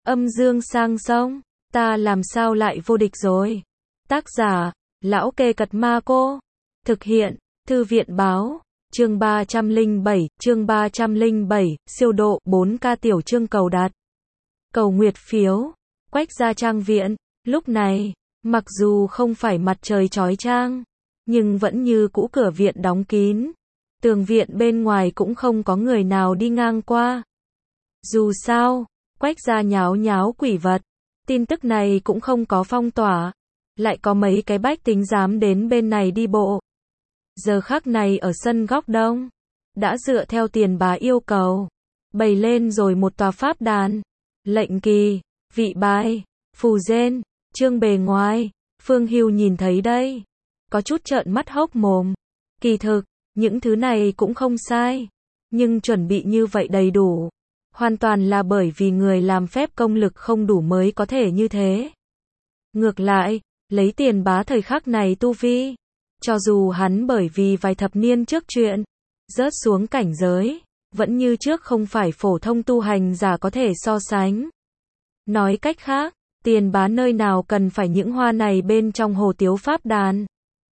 Âm dương sang sông, ta làm sao lại vô địch rồi. Tác giả, Lão Kê Cật Ma Cô. Thực hiện, Thư viện Báo. Chương 307, siêu độ 4K tiểu chương cầu đặt. Cầu nguyệt phiếu. Quách gia trang viện, lúc này, mặc dù không phải mặt trời chói chang, nhưng vẫn như cũ cửa viện đóng kín. Tường viện bên ngoài cũng không có người nào đi ngang qua. Dù sao, Quách gia nháo nháo quỷ vật, tin tức này cũng không có phong tỏa, lại có mấy cái bách tính dám đến bên này đi bộ. Giờ khắc này ở sân góc đông, đã dựa theo Tiền Bá yêu cầu, bày lên rồi một tòa pháp đàn, lệnh kỳ, vị bài, phù rên, chương bề ngoài. Phương Hưu nhìn thấy đây, có chút trợn mắt hốc mồm. Kỳ thực, những thứ này cũng không sai, nhưng chuẩn bị như vậy đầy đủ, hoàn toàn là bởi vì người làm phép công lực không đủ mới có thể như thế. Ngược lại, lấy Tiền Bá thời khắc này tu vi, cho dù hắn bởi vì vài thập niên trước chuyện, rớt xuống cảnh giới, vẫn như trước không phải phổ thông tu hành giả có thể so sánh. Nói cách khác, Tiền Bá nơi nào cần phải những hoa này bên trong hồ tiếu pháp đàn.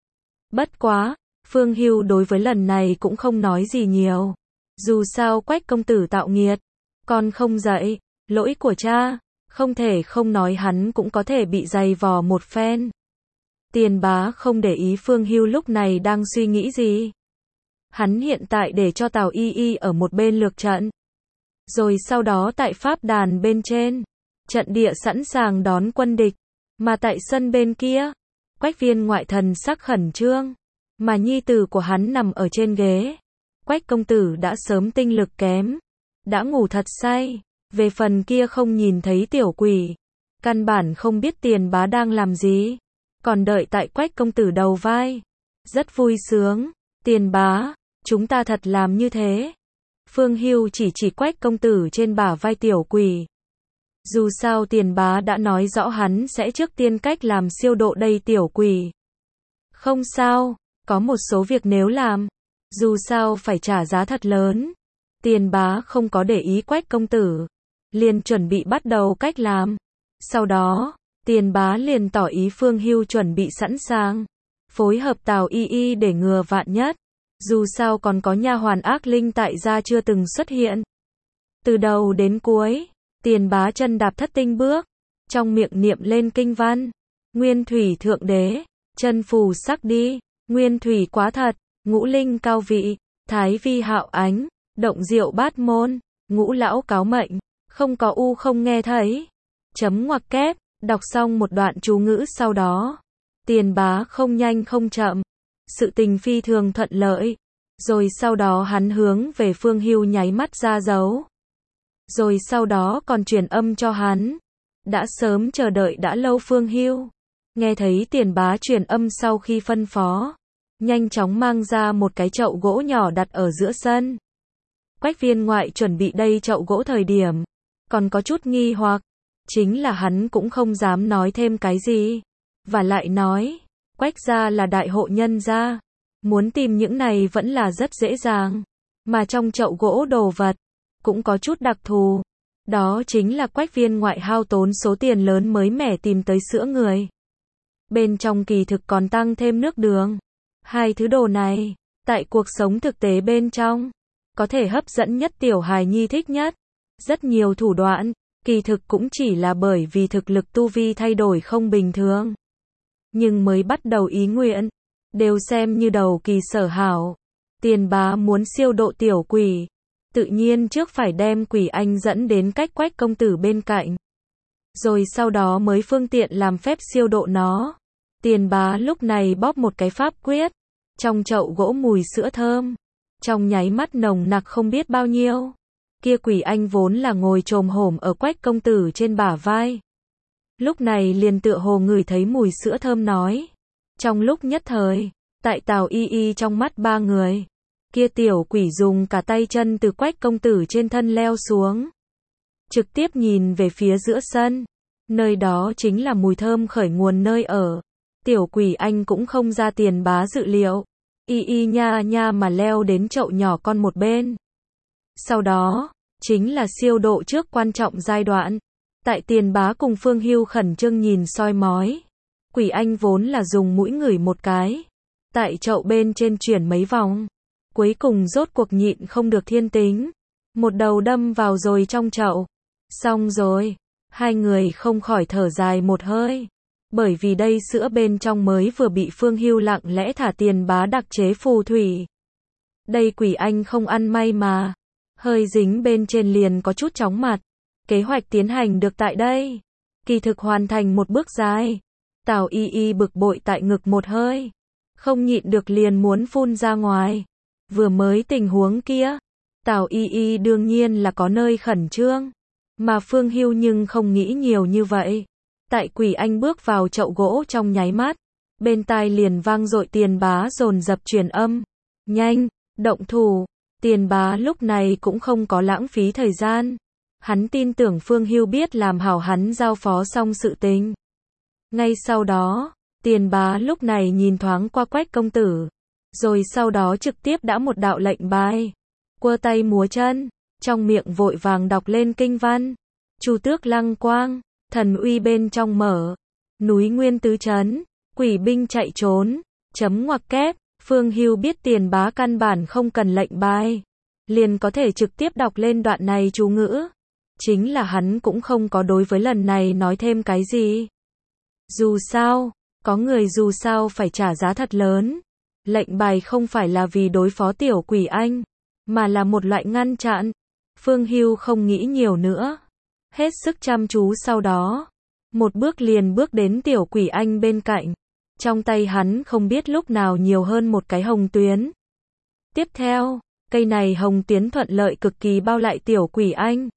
Bất quá, Phương Hưu đối với lần này cũng không nói gì nhiều. Dù sao Quách công tử tạo nghiệt, con không dạy, lỗi của cha, không thể không nói hắn cũng có thể bị dày vò một phen. Tiền Bá không để ý Phương Hưu lúc này đang suy nghĩ gì. Hắn hiện tại để cho Tào Y Y ở một bên lược trận. Rồi sau đó tại pháp đàn bên trên, trận địa sẵn sàng đón quân địch. Mà tại sân bên kia, Quách Viên ngoại thần sắc khẩn trương, mà nhi tử của hắn nằm ở trên ghế. Quách công tử đã sớm tinh lực kém, đã ngủ thật say. Về phần kia không nhìn thấy tiểu quỷ, căn bản không biết Tiền Bá đang làm gì, còn đợi tại Quách công tử đầu vai. Rất vui sướng, Tiền Bá, chúng ta thật làm như thế. Phương Hưu chỉ Quách công tử trên bả vai tiểu quỷ. Dù sao Tiền Bá đã nói rõ hắn sẽ trước tiên cách làm siêu độ đây tiểu quỷ. Không sao, có một số việc nếu làm, dù sao phải trả giá thật lớn. Tiền Bá không có để ý Quách công tử, liền chuẩn bị bắt đầu cách làm. Sau đó, Tiền Bá liền tỏ ý Phương Hưu chuẩn bị sẵn sàng, phối hợp Tào Y Y để ngừa vạn nhất. Dù sao còn có nha hoàn ác linh tại gia chưa từng xuất hiện. Từ đầu đến cuối, Tiền Bá chân đạp thất tinh bước, trong miệng niệm lên kinh văn. Nguyên thủy thượng đế, chân phù sắc đi, nguyên thủy quá thật, ngũ linh cao vị, thái vi hạo ánh, động diệu bát môn, ngũ lão cáo mệnh, không có u không nghe thấy. Chấm ngoặc kép, đọc xong một đoạn chú ngữ sau đó, Tiền Bá không nhanh không chậm, sự tình phi thường thuận lợi. Rồi sau đó hắn hướng về Phương Hưu nháy mắt ra dấu. Rồi sau đó còn truyền âm cho hắn. Đã sớm chờ đợi đã lâu Phương Hưu, nghe thấy Tiền Bá truyền âm sau khi phân phó, nhanh chóng mang ra một cái chậu gỗ nhỏ đặt ở giữa sân. Quách Viên ngoại chuẩn bị đây chậu gỗ thời điểm, còn có chút nghi hoặc, chính là hắn cũng không dám nói thêm cái gì. Và lại nói, Quách gia là đại hộ nhân gia, muốn tìm những này vẫn là rất dễ dàng. Mà trong chậu gỗ đồ vật, cũng có chút đặc thù. Đó chính là Quách Viên ngoại hao tốn số tiền lớn mới mẻ tìm tới sữa người. Bên trong kỳ thực còn tăng thêm nước đường. Hai thứ đồ này, tại cuộc sống thực tế bên trong, có thể hấp dẫn nhất tiểu hài nhi thích nhất. Rất nhiều thủ đoạn, kỳ thực cũng chỉ là bởi vì thực lực tu vi thay đổi không bình thường. Nhưng mới bắt đầu ý nguyện, đều xem như đầu kỳ sở hảo. Tiền Bá muốn siêu độ tiểu quỷ, tự nhiên trước phải đem quỷ anh dẫn đến cách Quách công tử bên cạnh. Rồi sau đó mới phương tiện làm phép siêu độ nó. Tiền Bá lúc này bóp một cái pháp quyết, trong chậu gỗ mùi sữa thơm, trong nháy mắt nồng nặc không biết bao nhiêu. Kia quỷ anh vốn là ngồi chồm hổm ở Quách công tử trên bả vai, lúc này liền tựa hồ ngửi thấy mùi sữa thơm nói. Trong lúc nhất thời, tại Tào Y Y trong mắt ba người, kia tiểu quỷ dùng cả tay chân từ Quách công tử trên thân leo xuống, trực tiếp nhìn về phía giữa sân, nơi đó chính là mùi thơm khởi nguồn nơi ở. Tiểu quỷ anh cũng không ra Tiền Bá dự liệu, Y Y nha nha mà leo đến chậu nhỏ con một bên. Sau đó, chính là siêu độ trước quan trọng giai đoạn. Tại Tiền Bá cùng Phương Hưu khẩn trương nhìn soi mói. Quỷ Anh vốn là dùng mũi ngửi một cái. Tại chậu bên trên chuyển mấy vòng. Cuối cùng rốt cuộc nhịn không được thiên tính. Một đầu đâm vào rồi trong chậu. Xong rồi. Hai người không khỏi thở dài một hơi. Bởi vì đây sữa bên trong mới vừa bị Phương Hưu lặng lẽ thả Tiền Bá đặc chế phù thủy. Đây Quỷ Anh không ăn may mà. Hơi dính bên trên liền có chút chóng mặt. Kế hoạch tiến hành được tại đây. Kỳ thực hoàn thành một bước dài. Tào Y Y bực bội tại ngực một hơi. Không nhịn được liền muốn phun ra ngoài. Vừa mới tình huống kia. Tào Y Y đương nhiên là có nơi khẩn trương. Mà Phương Hưu nhưng không nghĩ nhiều như vậy. Tại Quỷ Anh bước vào chậu gỗ trong nháy mắt. Bên tai liền vang dội Tiền Bá dồn dập truyền âm. Nhanh, động thủ. Tiền Bá lúc này cũng không có lãng phí thời gian. Hắn tin tưởng Phương Hưu biết làm hảo hắn giao phó xong sự tình. Ngay sau đó, Tiền Bá lúc này nhìn thoáng qua Quách công tử. Rồi sau đó trực tiếp đã một đạo lệnh bài. Quơ tay múa chân, trong miệng vội vàng đọc lên kinh văn. Chu tước lăng quang, thần uy bên trong mở. Núi nguyên tứ trấn, quỷ binh chạy trốn. Chấm ngoặc kép, Phương Hưu biết Tiền Bá căn bản không cần lệnh bài. Liền có thể trực tiếp đọc lên đoạn này chú ngữ. Chính là hắn cũng không có đối với lần này nói thêm cái gì. Dù sao, có người dù sao phải trả giá thật lớn. Lệnh bài không phải là vì đối phó tiểu Quỷ Anh, mà là một loại ngăn chặn. Phương Hưu không nghĩ nhiều nữa. Hết sức chăm chú sau đó. Một bước liền bước đến tiểu Quỷ Anh bên cạnh. Trong tay hắn không biết lúc nào nhiều hơn một cái hồng tuyến. Tiếp theo, cây này hồng tuyến thuận lợi cực kỳ bao lại tiểu Quỷ Anh.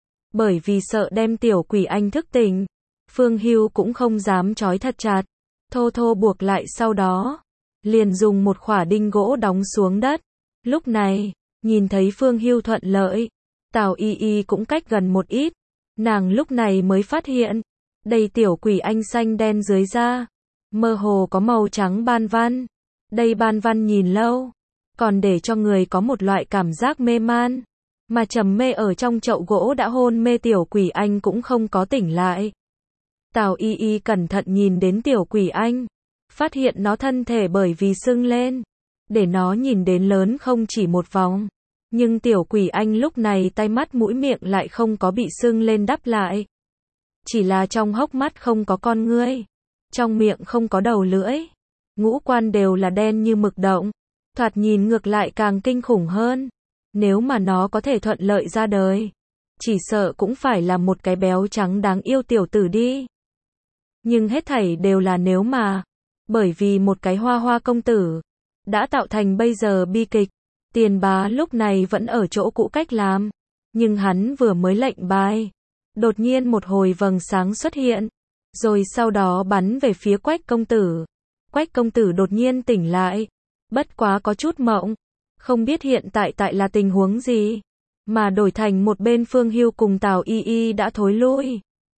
Bởi vì sợ đem tiểu Quỷ Anh thức tỉnh, Phương Hưu cũng không dám trói thật chặt, thô thô buộc lại sau đó, liền dùng một khỏa đinh gỗ đóng xuống đất. Lúc này, nhìn thấy Phương Hưu thuận lợi, Tào Y Y cũng cách gần một ít, nàng lúc này mới phát hiện, đây tiểu Quỷ Anh xanh đen dưới da, mơ hồ có màu trắng ban văn. Đây ban văn nhìn lâu, còn để cho người có một loại cảm giác mê man. Mà trầm mê ở trong chậu gỗ đã hôn mê tiểu Quỷ Anh cũng không có tỉnh lại. Tào Y Y cẩn thận nhìn đến tiểu Quỷ Anh, phát hiện nó thân thể bởi vì sưng lên, để nó nhìn đến lớn không chỉ một vòng. Nhưng tiểu Quỷ Anh lúc này tay mắt mũi miệng lại không có bị sưng lên đắp lại. Chỉ là trong hốc mắt không có con ngươi, trong miệng không có đầu lưỡi, ngũ quan đều là đen như mực động, thoạt nhìn ngược lại càng kinh khủng hơn. Nếu mà nó có thể thuận lợi ra đời, chỉ sợ cũng phải là một cái béo trắng đáng yêu tiểu tử đi. Nhưng hết thảy đều là nếu mà, bởi vì một cái hoa hoa công tử, đã tạo thành bây giờ bi kịch. Tiền Bá lúc này vẫn ở chỗ cũ cách làm, nhưng hắn vừa mới lệnh bài, đột nhiên một hồi vầng sáng xuất hiện, rồi sau đó bắn về phía Quách công tử. Quách công tử đột nhiên tỉnh lại, bất quá có chút mộng. Không biết hiện tại là tình huống gì, mà đổi thành một bên Phương Hưu cùng Tào Y Y đã thối lui.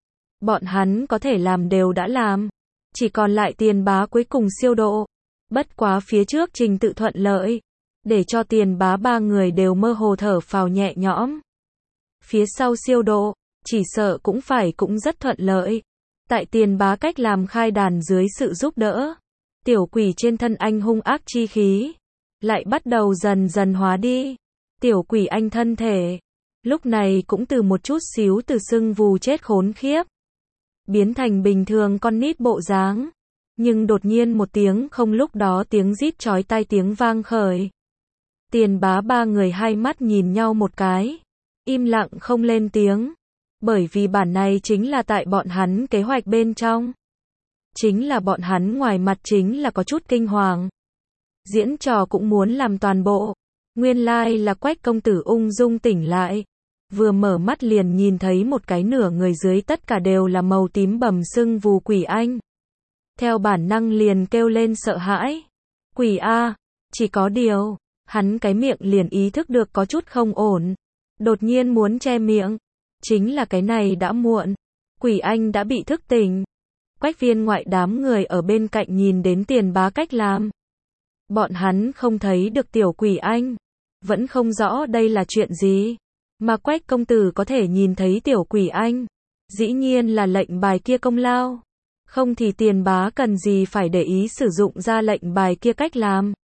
Bọn hắn có thể làm đều đã làm, chỉ còn lại Tiền Bá cuối cùng siêu độ. Bất quá phía trước trình tự thuận lợi, để cho Tiền Bá ba người đều mơ hồ thở phào nhẹ nhõm. Phía sau siêu độ, chỉ sợ cũng rất thuận lợi. Tại Tiền Bá cách làm khai đàn dưới sự giúp đỡ, tiểu quỷ trên thân anh hung ác chi khí lại bắt đầu dần dần hóa đi. Tiểu Quỷ Anh thân thể, lúc này cũng từ một chút xíu từ sưng vù chết khốn khiếp, biến thành bình thường con nít bộ dáng. Nhưng đột nhiên một tiếng không lúc đó tiếng rít chói tai tiếng vang khởi. Tiền Bá ba người hai mắt nhìn nhau một cái, im lặng không lên tiếng. Bởi vì bản này chính là tại bọn hắn kế hoạch bên trong. Chính là bọn hắn ngoài mặt chính là có chút kinh hoàng. Diễn trò cũng muốn làm toàn bộ. Nguyên lai là Quách công tử ung dung tỉnh lại. Vừa mở mắt liền nhìn thấy một cái nửa người dưới tất cả đều là màu tím bầm sưng vù Quỷ Anh. Theo bản năng liền kêu lên sợ hãi. Quỷ A, chỉ có điều, hắn cái miệng liền ý thức được có chút không ổn. Đột nhiên muốn che miệng. Chính là cái này đã muộn. Quỷ Anh đã bị thức tỉnh. Quách viên ngoại đám người ở bên cạnh nhìn đến Tiền Bá cách làm. Bọn hắn không thấy được tiểu Quỷ Anh, vẫn không rõ đây là chuyện gì, mà Quách công tử có thể nhìn thấy tiểu Quỷ Anh. Dĩ nhiên là lệnh bài kia công lao. Không thì Tiền Bá cần gì phải để ý sử dụng ra lệnh bài kia cách làm.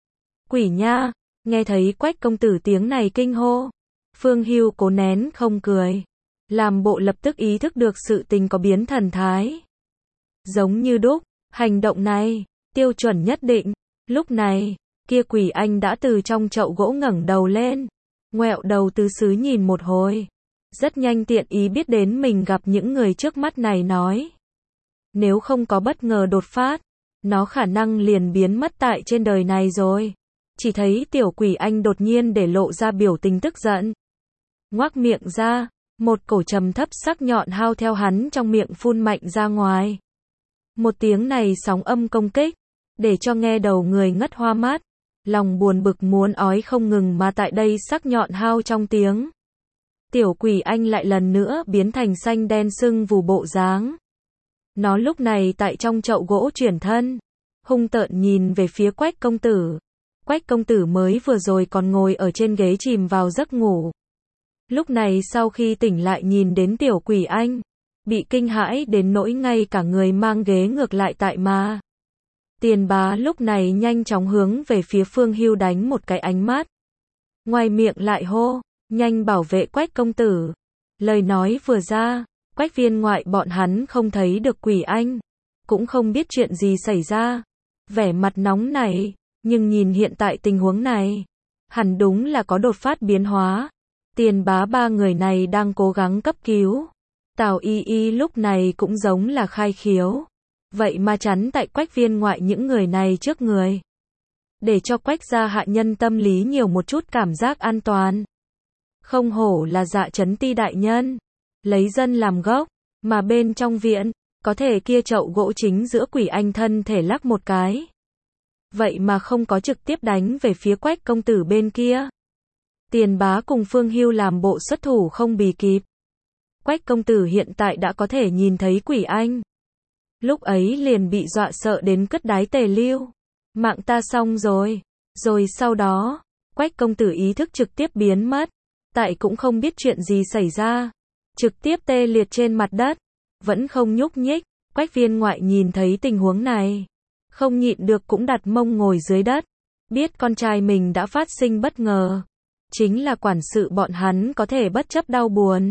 Quỷ nha, nghe thấy Quách công tử tiếng này kinh hô. Phương Hưu cố nén không cười. Làm bộ lập tức ý thức được sự tình có biến thần thái. Giống như đúc, hành động này, tiêu chuẩn nhất định. Lúc này, kia quỷ anh đã từ trong chậu gỗ ngẩng đầu lên. Ngoẹo đầu tứ xứ nhìn một hồi. Rất nhanh tiện ý biết đến mình gặp những người trước mắt này nói. Nếu không có bất ngờ đột phát, nó khả năng liền biến mất tại trên đời này rồi. Chỉ thấy tiểu quỷ anh đột nhiên để lộ ra biểu tình tức giận. Ngoác miệng ra, một cổ trầm thấp sắc nhọn hao theo hắn trong miệng phun mạnh ra ngoài. Một tiếng này sóng âm công kích, để cho nghe đầu người ngất hoa mắt. Lòng buồn bực muốn ói không ngừng mà tại đây sắc nhọn hao trong tiếng. Tiểu quỷ anh lại lần nữa biến thành xanh đen sưng vù bộ dáng. Nó lúc này tại trong chậu gỗ chuyển thân, hung tợn nhìn về phía Quách công tử. Quách công tử mới vừa rồi còn ngồi ở trên ghế chìm vào giấc ngủ. Lúc này sau khi tỉnh lại nhìn đến tiểu quỷ anh, bị kinh hãi đến nỗi ngay cả người mang ghế ngược lại tại mà. Tiền Bá lúc này nhanh chóng hướng về phía Phương Hưu đánh một cái ánh mắt. Ngoài miệng lại hô, nhanh bảo vệ Quách công tử. Lời nói vừa ra, Quách viên ngoại bọn hắn không thấy được quỷ anh, cũng không biết chuyện gì xảy ra. Vẻ mặt nóng nảy, nhưng nhìn hiện tại tình huống này, hẳn đúng là có đột phát biến hóa. Tiền Bá ba người này đang cố gắng cấp cứu. Tào Y Y lúc này cũng giống là khai khiếu. Vậy mà chắn tại Quách viên ngoại những người này trước người. Để cho Quách gia hạ nhân tâm lý nhiều một chút cảm giác an toàn. Không hổ là Dạ Chấn Ti đại nhân. Lấy dân làm gốc, mà bên trong viện, có thể kia chậu gỗ chính giữa quỷ anh thân thể lắc một cái. Vậy mà không có trực tiếp đánh về phía Quách công tử bên kia. Tiền Bá cùng Phương Hưu làm bộ xuất thủ không bì kịp. Quách công tử hiện tại đã có thể nhìn thấy quỷ anh. Lúc ấy liền bị dọa sợ đến cất đái tề lưu. Mạng ta xong rồi. Rồi sau đó, Quách công tử ý thức trực tiếp biến mất. Tại cũng không biết chuyện gì xảy ra. Trực tiếp tê liệt trên mặt đất. Vẫn không nhúc nhích. Quách viên ngoại nhìn thấy tình huống này. Không nhịn được cũng đặt mông ngồi dưới đất. Biết con trai mình đã phát sinh bất ngờ. Chính là quản sự bọn hắn có thể bất chấp đau buồn.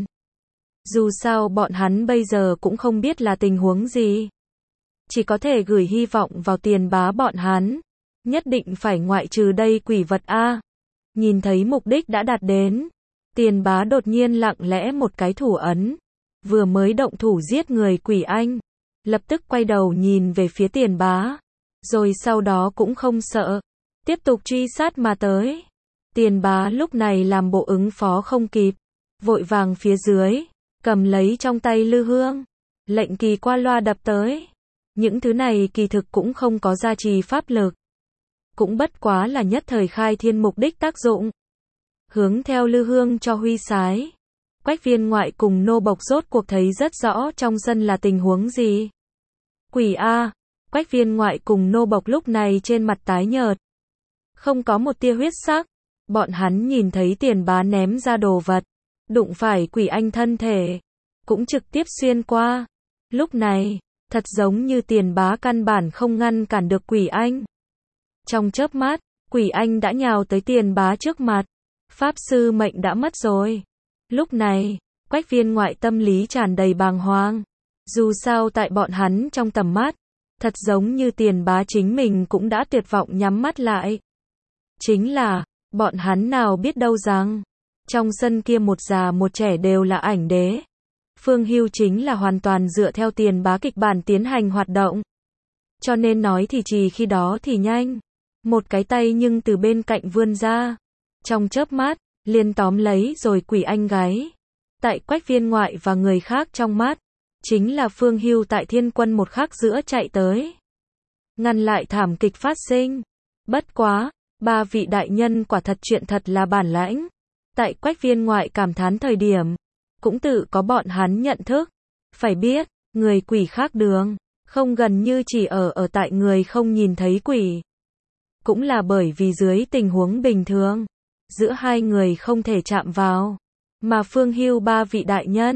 Dù sao bọn hắn bây giờ cũng không biết là tình huống gì. Chỉ có thể gửi hy vọng vào Tiền Bá bọn hắn. Nhất định phải ngoại trừ đây quỷ vật A. Nhìn thấy mục đích đã đạt đến. Tiền Bá đột nhiên lặng lẽ một cái thủ ấn. Vừa mới động thủ giết người quỷ anh. Lập tức quay đầu nhìn về phía Tiền Bá. Rồi sau đó cũng không sợ. Tiếp tục truy sát mà tới. Tiền Bá lúc này làm bộ ứng phó không kịp. Vội vàng phía dưới. Cầm lấy trong tay lư hương. Lệnh kỳ qua loa đập tới. Những thứ này kỳ thực cũng không có gia trì pháp lực. Cũng bất quá là nhất thời khai thiên mục đích tác dụng. Hướng theo lư hương cho huy sái. Quách viên ngoại cùng nô bộc rốt cuộc thấy rất rõ trong sân là tình huống gì. Quỷ A. Quách viên ngoại cùng nô bộc lúc này trên mặt tái nhợt. Không có một tia huyết sắc. Bọn hắn nhìn thấy Tiền Bá ném ra đồ vật. Đụng phải quỷ anh thân thể. Cũng trực tiếp xuyên qua. Lúc này, thật giống như Tiền Bá căn bản không ngăn cản được quỷ anh. Trong chớp mắt, quỷ anh đã nhào tới Tiền Bá trước mặt. Pháp sư mệnh đã mất rồi. Lúc này, Quách viên ngoại tâm lý tràn đầy bàng hoàng. Dù sao tại bọn hắn trong tầm mắt, thật giống như Tiền Bá chính mình cũng đã tuyệt vọng nhắm mắt lại. Chính là, bọn hắn nào biết đâu rằng, trong sân kia một già một trẻ đều là ảnh đế. Phương Hưu chính là hoàn toàn dựa theo Tiền Bá kịch bản tiến hành hoạt động. Cho nên nói thì trì khi đó thì nhanh. Một cái tay nhưng từ bên cạnh vươn ra. Trong chớp mắt, liền tóm lấy rồi quỷ anh gáy. Tại Quách viên ngoại và người khác trong mắt, chính là Phương Hưu tại Thiên Quân một khắc giữa chạy tới. Ngăn lại thảm kịch phát sinh. Bất quá, ba vị đại nhân quả thật chuyện thật là bản lãnh. Tại Quách viên ngoại cảm thán thời điểm, cũng tự có bọn hắn nhận thức. Phải biết, người quỷ khác đường, không gần như chỉ ở tại người không nhìn thấy quỷ. Cũng là bởi vì dưới tình huống bình thường, giữa hai người không thể chạm vào. Mà Phương Hưu ba vị đại nhân,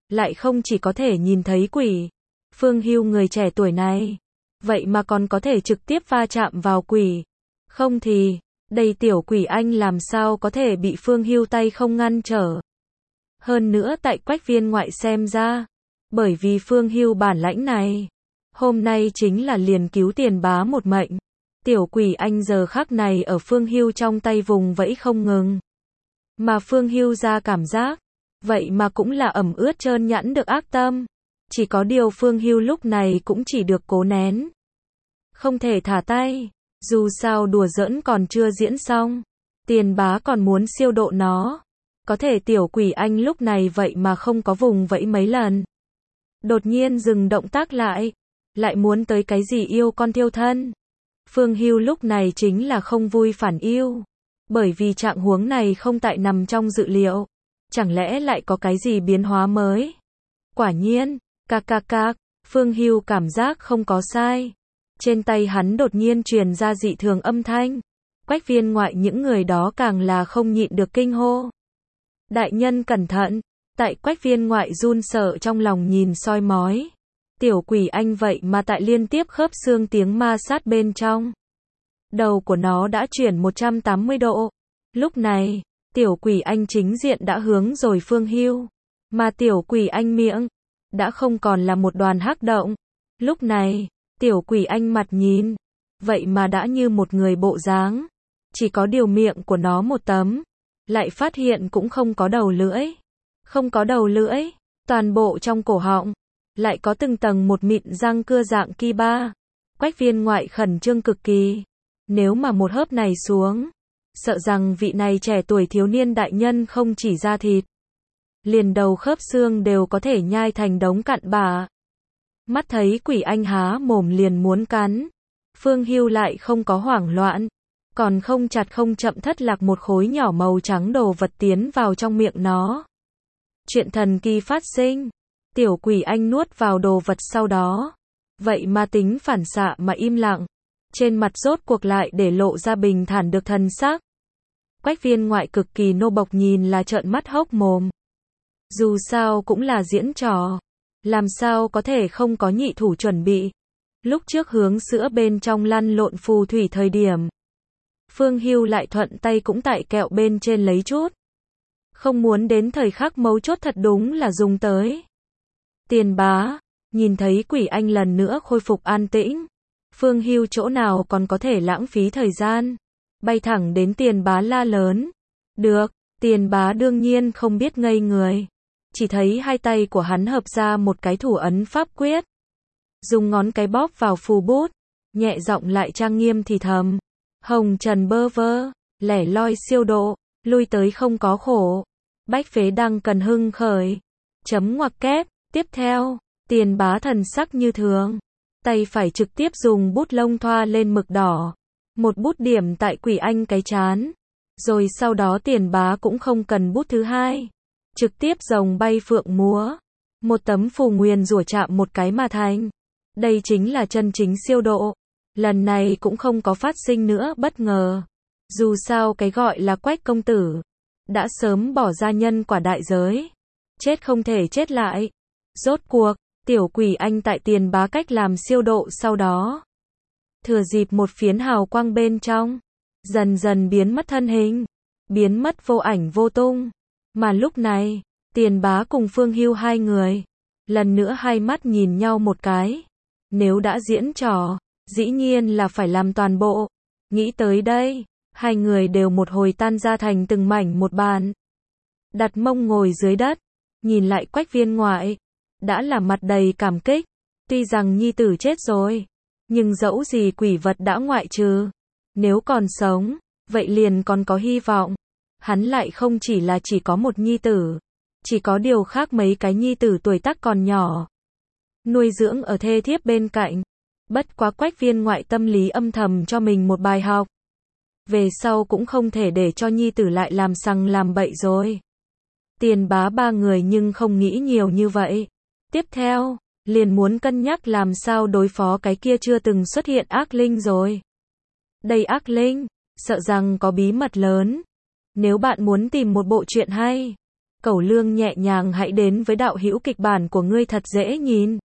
lại không chỉ có thể nhìn thấy quỷ. Phương Hưu người trẻ tuổi này, vậy mà còn có thể trực tiếp va chạm vào quỷ. Không thì, đây tiểu quỷ anh làm sao có thể bị Phương Hưu tay không ngăn trở. Hơn nữa tại Quách Viên Ngoại xem ra, bởi vì Phương Hưu bản lãnh này, hôm nay chính là liền cứu Tiền Bá một mệnh. Tiểu quỷ anh giờ khắc này ở Phương Hưu trong tay vùng vẫy không ngừng. Mà Phương Hưu ra cảm giác, vậy mà cũng là ẩm ướt trơn nhẵn được ác tâm. Chỉ có điều Phương Hưu lúc này cũng chỉ được cố nén. Không thể thả tay, dù sao đùa giỡn còn chưa diễn xong. Tiền Bá còn muốn siêu độ nó. Có thể tiểu quỷ anh lúc này vậy mà không có vùng vẫy mấy lần. Đột nhiên dừng động tác lại muốn tới cái gì yêu con thiêu thân. Phương Hưu lúc này chính là không vui phản yêu. Bởi vì trạng huống này không tại nằm trong dự liệu. Chẳng lẽ lại có cái gì biến hóa mới? Quả nhiên, cạc, Phương Hưu cảm giác không có sai. Trên tay hắn đột nhiên truyền ra dị thường âm thanh. Quách Viên Ngoại những người đó càng là không nhịn được kinh hô. Đại nhân cẩn thận, tại Quách Viên Ngoại run sợ trong lòng nhìn soi mói. Tiểu quỷ anh vậy mà tại liên tiếp khớp xương tiếng ma sát bên trong. Đầu của nó đã chuyển 180 độ. Lúc này, tiểu quỷ anh chính diện đã hướng rồi Phương Hưu. Mà tiểu quỷ anh miệng, đã không còn là một đoàn hắc động. Lúc này, tiểu quỷ anh mặt nhìn, vậy mà đã như một người bộ dáng. Chỉ có điều miệng của nó một tấm. Lại phát hiện cũng không có đầu lưỡi. Không có đầu lưỡi, toàn bộ trong cổ họng. Lại có từng tầng một mịn răng cưa dạng ki-ba. Quách Viên Ngoại khẩn trương cực kỳ. Nếu mà một hớp này xuống, sợ rằng vị này trẻ tuổi thiếu niên đại nhân không chỉ da thịt, liền đầu khớp xương đều có thể nhai thành đống cặn bã. Mắt thấy quỷ anh há mồm liền muốn cắn. Phương Hưu lại không có hoảng loạn, còn không chặt không chậm thất lạc một khối nhỏ màu trắng đồ vật tiến vào trong miệng nó. Chuyện thần kỳ phát sinh. Tiểu quỷ anh nuốt vào đồ vật sau đó. Vậy mà tính phản xạ mà im lặng. Trên mặt rốt cuộc lại để lộ ra bình thản được thần sắc. Quách Viên Ngoại cực kỳ nô bộc nhìn là trợn mắt hốc mồm. Dù sao cũng là diễn trò. Làm sao có thể không có nhị thủ chuẩn bị. Lúc trước hướng sữa bên trong lăn lộn phù thủy thời điểm. Phương Hưu lại thuận tay cũng tại kẹo bên trên lấy chút. Không muốn đến thời khắc mấu chốt thật đúng là dùng tới. Tiền Bá, nhìn thấy quỷ anh lần nữa khôi phục an tĩnh. Phương Hưu chỗ nào còn có thể lãng phí thời gian. Bay thẳng đến Tiền Bá la lớn. Được, Tiền Bá đương nhiên không biết ngây người. Chỉ thấy hai tay của hắn hợp ra một cái thủ ấn pháp quyết. Dùng ngón cái bóp vào phù bút. Nhẹ giọng lại trang nghiêm thì thầm. Hồng trần bơ vơ, lẻ loi siêu độ, lui tới không có khổ. Bách phế đăng cần hưng khởi. Chấm ngoặc kép, tiếp theo, Tiền Bá thần sắc như thường. Tay phải trực tiếp dùng bút lông thoa lên mực đỏ. Một bút điểm tại quỷ anh cái chán. Rồi sau đó Tiền Bá cũng không cần bút thứ hai. Trực tiếp rồng bay phượng múa. Một tấm phù nguyền rủa chạm một cái mà thành. Đây chính là chân chính siêu độ. Lần này cũng không có phát sinh nữa bất ngờ. Dù sao cái gọi là Quách công tử đã sớm bỏ ra nhân quả đại giới. Chết không thể chết lại. Rốt cuộc, tiểu quỷ anh tại Tiền Bá cách làm siêu độ sau đó. Thừa dịp một phiến hào quang bên trong. Dần dần biến mất thân hình. Biến mất vô ảnh vô tung. Mà lúc này, Tiền Bá cùng Phương Hưu hai người. Lần nữa hai mắt nhìn nhau một cái. Nếu đã diễn trò, dĩ nhiên là phải làm toàn bộ. Nghĩ tới đây, hai người đều một hồi tan ra thành từng mảnh một bàn. Đặt mông ngồi dưới đất, nhìn lại Quách Viên Ngoại, đã là mặt đầy cảm kích. Tuy rằng nhi tử chết rồi, nhưng dẫu gì quỷ vật đã ngoại trừ. Nếu còn sống, vậy liền còn có hy vọng. Hắn lại không chỉ có một nhi tử, chỉ có điều khác mấy cái nhi tử tuổi tác còn nhỏ. Nuôi dưỡng ở thê thiếp bên cạnh. Bất quá Quách Viên Ngoại tâm lý âm thầm cho mình một bài học. Về sau cũng không thể để cho nhi tử lại làm sằng làm bậy rồi. Tiền Bá ba người nhưng không nghĩ nhiều như vậy. Tiếp theo, liền muốn cân nhắc làm sao đối phó cái kia chưa từng xuất hiện ác linh rồi. Đây ác linh, sợ rằng có bí mật lớn. Nếu bạn muốn tìm một bộ truyện hay, Cẩu Lương nhẹ nhàng hãy đến với đạo hữu kịch bản của ngươi thật dễ nhìn.